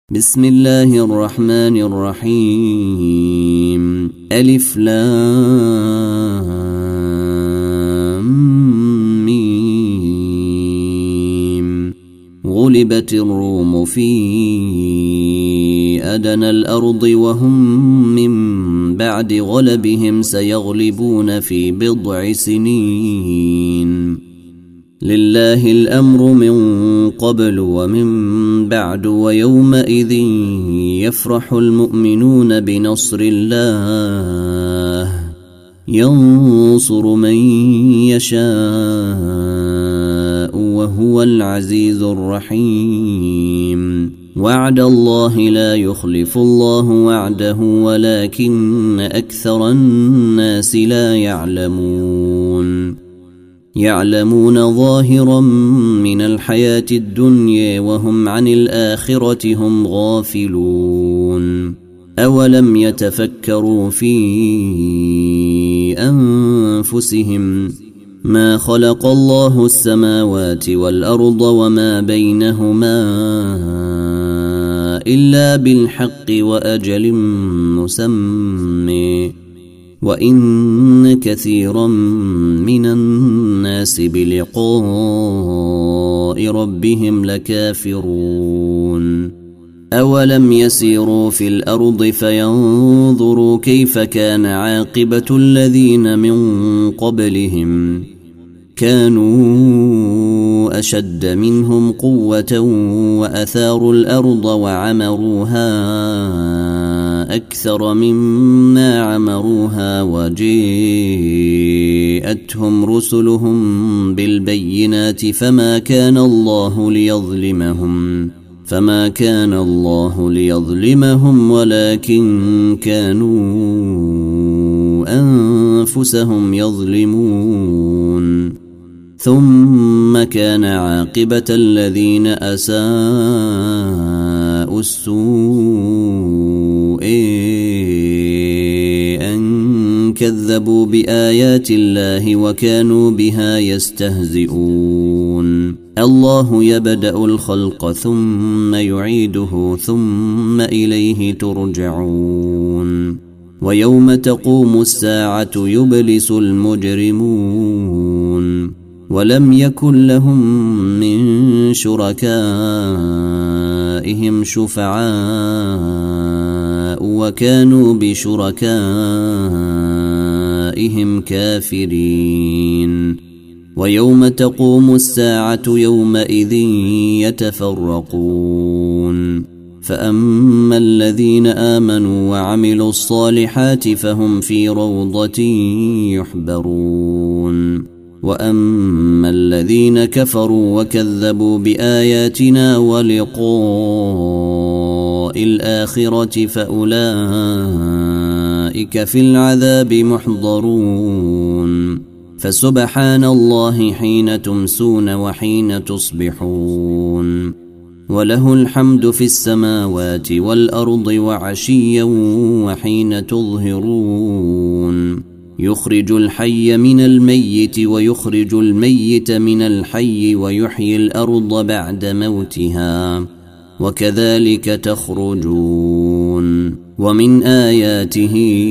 بسم الله الرحمن الرحيم ألف لام ميم غلبت الروم في أدنى الأرض وهم من بعد غلبهم سيغلبون في بضع سنين لله الأمر من قبل ومن بعد ويومئذ يفرح المؤمنون بنصر الله ينصر من يشاء وهو العزيز الرحيم وعد الله لا يخلف الله وعده ولكن أكثر الناس لا يعلمون ظاهرا من الحياة الدنيا وهم عن الآخرة هم غافلون أولم يتفكروا في أنفسهم ما خلق الله السماوات والأرض وما بينهما إلا بالحق وأجل مسمى وإن كثيرا من الناس بلقاء ربهم لكافرون أولم يسيروا في الأرض فينظروا كيف كان عاقبة الذين من قبلهم كانوا أشد منهم قوة وأثاروا الأرض وعمروها أكثر مما عمروها وجاءتهم رسلهم بالبينات فما كان الله ليظلمهم ولكن كانوا أنفسهم يظلمون ثم كان عاقبة الذين أساءوا السوء أن كذبوا بآيات الله وكانوا بها يستهزئون الله يبدأ الخلق ثم يعيده ثم إليه ترجعون ويوم تقوم الساعة يبلس المجرمون ولم يكن لهم من شركائهم شفعاء وكانوا بشركائهم كافرين ويوم تقوم الساعة يومئذ يتفرقون فأما الذين آمنوا وعملوا الصالحات فهم في روضة يحبرون وأما الذين كفروا وكذبوا بآياتنا ولقاء الآخرة فأولئك في العذاب محضرون فسبحان الله حين تمسون وحين تصبحون وله الحمد في السماوات والأرض وعشيا وحين تظهرون يخرج الحي من الميت ويخرج الميت من الحي ويحيي الأرض بعد موتها وكذلك تخرجون ومن آياته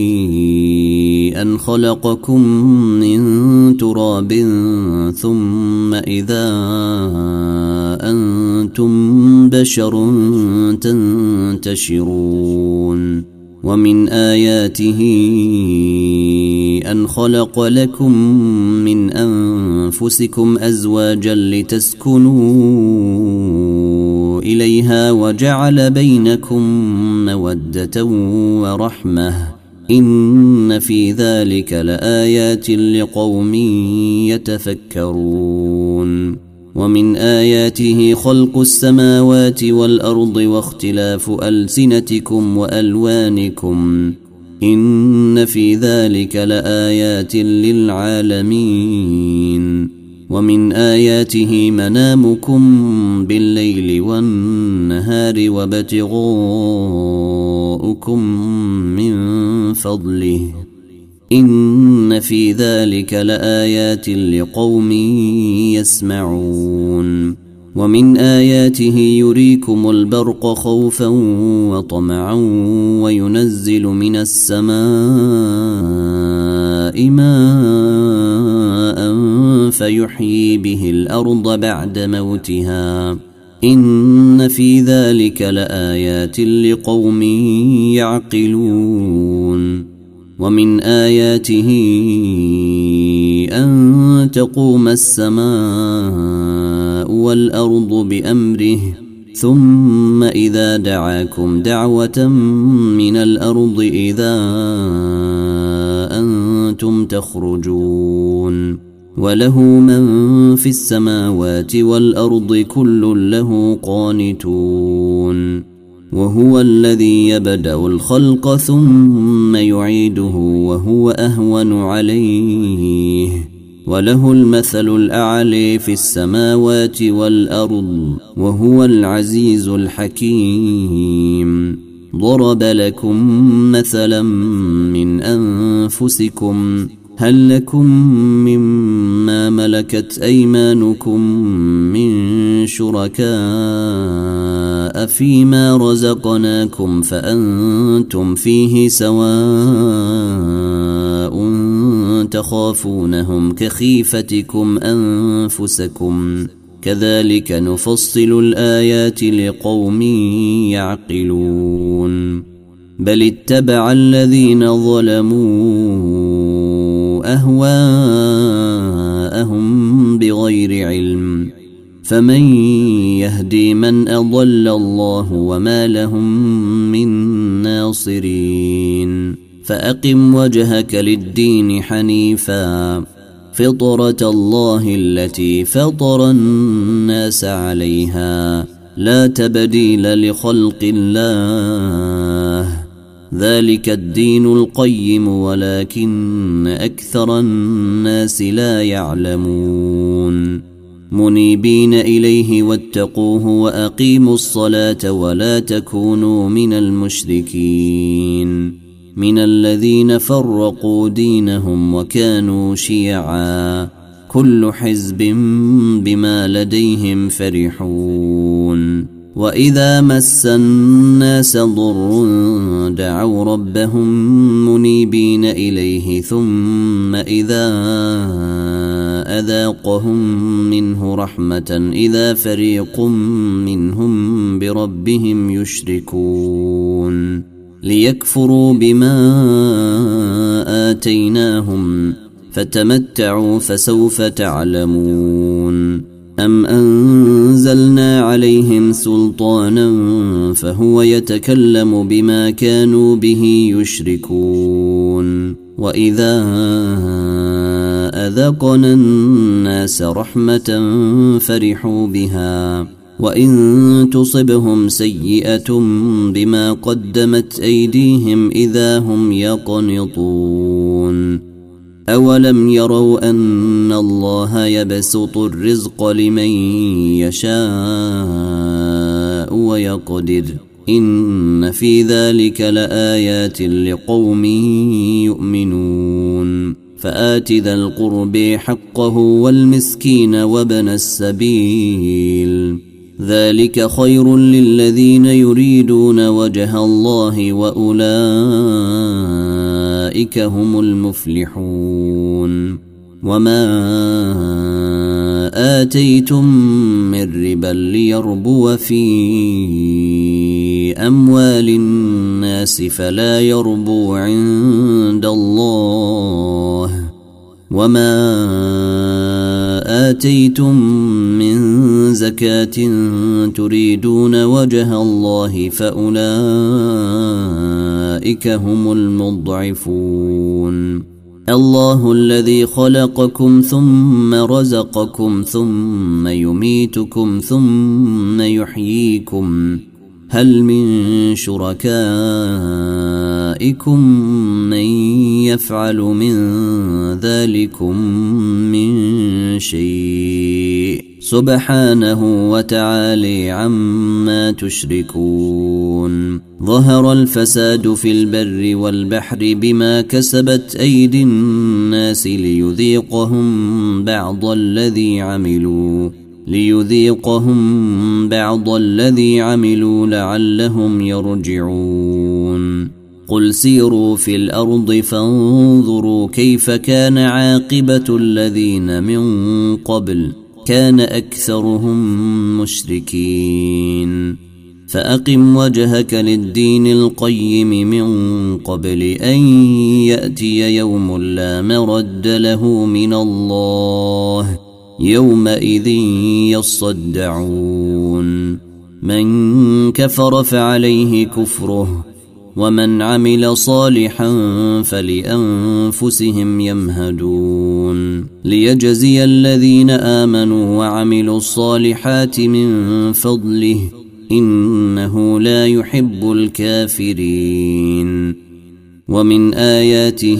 أن خلقكم من تراب ثم إذا أنتم بشر تنتشرون ومن آياته أن خلق لكم من أنفسكم أزواجا لتسكنوا إليها وجعل بينكم مودة ورحمة إن في ذلك لآيات لقوم يتفكرون ومن آياته خلق السماوات والأرض واختلاف ألسنتكم وألوانكم إن في ذلك لآيات للعالمين ومن آياته منامكم بالليل والنهار وابتغاؤكم من فضله إن في ذلك لآيات لقوم يسمعون ومن آياته يريكم البرق خوفا وطمعا وينزل من السماء ماء فيحيي به الأرض بعد موتها إن في ذلك لآيات لقوم يعقلون ومن آياته أن تقوم السماء والأرض بأمره ثم إذا دعاكم دعوة من الأرض إذا أنتم تخرجون وله من في السماوات والأرض كل له قانتون وهو الذي يبدأ الخلق ثم يعيده وهو أهون عليه وله المثل الأعلى في السماوات والأرض وهو العزيز الحكيم ضرب لكم مثلا من أنفسكم هل لكم مما ملكت أيمانكم من شركاء فيما رزقناكم فأنتم فيه سواء تخافونهم كخيفتكم أنفسكم كذلك نفصل الآيات لقوم يعقلون بل اتبع الذين ظلموا أهواءهم بغير علم فمن يهدي من أضل الله وما لهم من ناصرين فأقم وجهك للدين حنيفا فطرة الله التي فطر الناس عليها لا تبديل لخلق الله ذلك الدين القيم ولكن أكثر الناس لا يعلمون منيبين إليه واتقوه وأقيموا الصلاة ولا تكونوا من المشركين من الذين فرقوا دينهم وكانوا شيعا كل حزب بما لديهم فرحون وإذا مس الناس ضر دعوا ربهم منيبين إليه ثم إذا أذاقهم منه رحمة إذا فريق منهم بربهم يشركون ليكفروا بما آتيناهم فتمتعوا فسوف تعلمون أم أنزلنا عليهم سلطانا فهو يتكلم بما كانوا به يشركون وإذا أذقنا الناس رحمة فرحوا بها وإن تصبهم سيئة بما قدمت أيديهم إذا هم يقنطون أولم يروا أن الله يبسط الرزق لمن يشاء ويقدر إن في ذلك لآيات لقوم يؤمنون فآت ذا القرب حقه والمسكين وابن السبيل ذلك خير للذين يريدون وجه الله وأولئك هم المفلحون وما آتيتم من ربا ليربو في أموال الناس فلا يربو عند الله وما آتيتم من زكاة تريدون وجه الله فأولئك هم المضعفون الله الذي خلقكم ثم رزقكم ثم يميتكم ثم يحييكم هل من شركائكم من يفعل من ذلكم من شيء سبحانه وتعالى عما تشركون ظهر الفساد في البر والبحر بما كسبت أيدي الناس ليذيقهم بعض الذي عملوا ليذيقهم بعض الذي عملوا لعلهم يرجعون قل سيروا في الأرض فانظروا كيف كان عاقبة الذين من قبل كان أكثرهم مشركين فأقم وجهك للدين القيم من قبل أن يأتي يوم لا مرد له من الله يومئذ يصدعون من كفر فعليه كفره ومن عمل صالحا فلأنفسهم يمهدون ليجزي الذين آمنوا وعملوا الصالحات من فضله إنه لا يحب الكافرين ومن آياته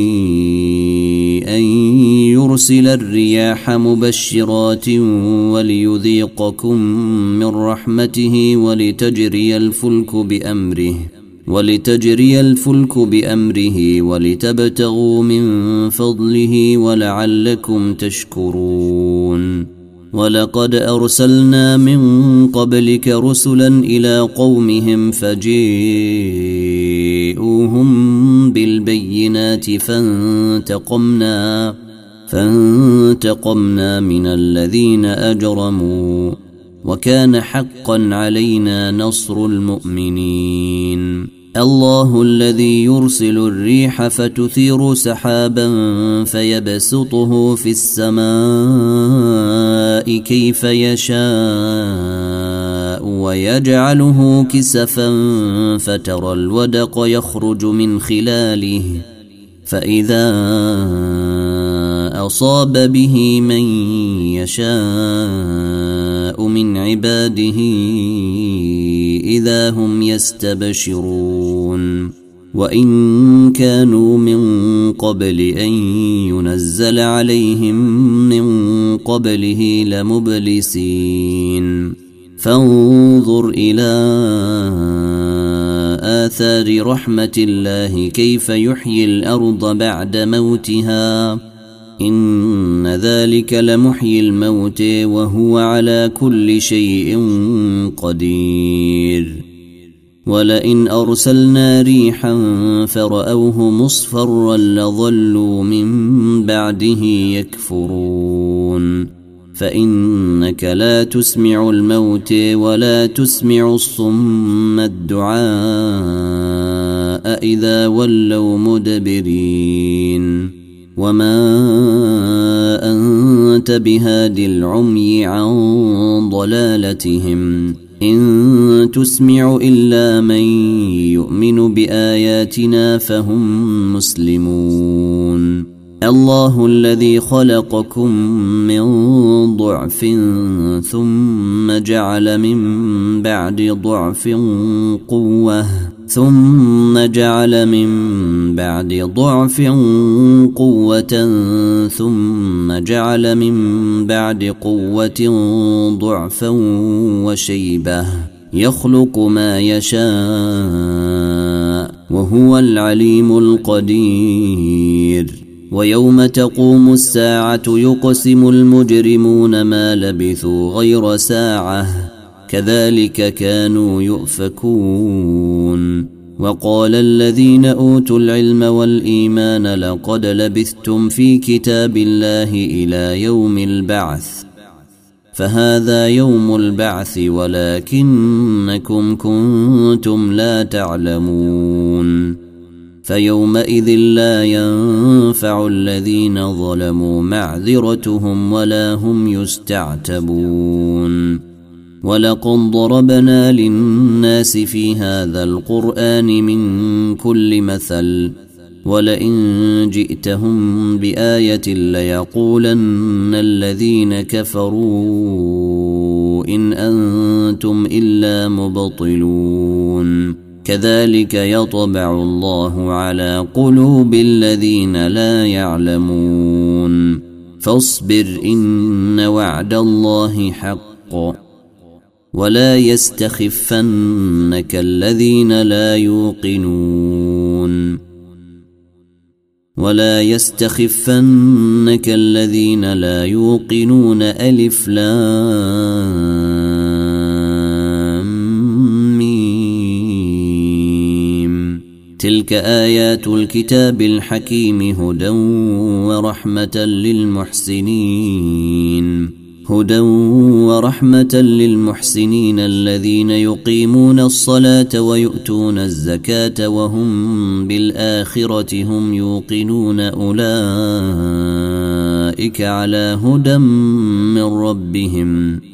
أن يرسل الرياح مبشرات وليذيقكم من رحمته ولتجري الفلك بأمره ولتبتغوا من فضله ولعلكم تشكرون ولقد أرسلنا من قبلك رسلا إلى قومهم فجاءوهم بالبينات فانتقمنا من الذين أجرموا وكان حقا علينا نصر المؤمنين الله الذي يرسل الريح فتثير سحابا فيبسطه في السماء كيف يشاء ويجعله كسفا فترى الودق يخرج من خلاله فإذا أصاب به من يشاء من عباده إذا هم يستبشرون وإن كانوا من قبل أن ينزل عليهم من قبله لمبلسين فانظر إلى آثار رحمة الله كيف يحيي الأرض بعد موتها إن ذلك لمحيي الموت وهو على كل شيء قدير ولئن أرسلنا ريحا فرأوه مصفرا لظلوا من بعده يكفرون فإنك لا تسمع الموت ولا تسمع الصم الدعاء إذا ولوا مدبرين وما أنت بهاد العمي عن ضلالتهم إن تسمع إلا من يؤمن بآياتنا فهم مسلمون الله الذي خلقكم من ضعف ثم جعل من بعد ضعف قوة ثم جعل من بعد ضعف قوة ثم جعل من بعد قوة ضعفا وشيبة يخلق ما يشاء وهو العليم القدير ويوم تقوم الساعة يقسم المجرمون ما لبثوا غير ساعة كذلك كانوا يؤفكون وقال الذين أوتوا العلم والإيمان لقد لبثتم في كتاب الله إلى يوم البعث فهذا يوم البعث ولكنكم كنتم لا تعلمون فيومئذ لا ينفع الذين ظلموا معذرتهم ولا هم يستعتبون ولقد ضربنا للناس في هذا القرآن من كل مثل ولئن جئتهم بآية ليقولن الذين كفروا إن أنتم إلا مبطلون كذلك يطبع الله على قلوب الذين لا يعلمون فاصبر إن وعد الله حق ولا يستخفنك الذين لا يوقنون ولا يستخفنك الذين لا يوقنون ألف لام ميم. تلك آيات الكتاب الحكيم هدى ورحمة للمحسنين الذين يقيمون الصلاة ويؤتون الزكاة وهم بالآخرة هم يوقنون أولئك على هدى من ربهم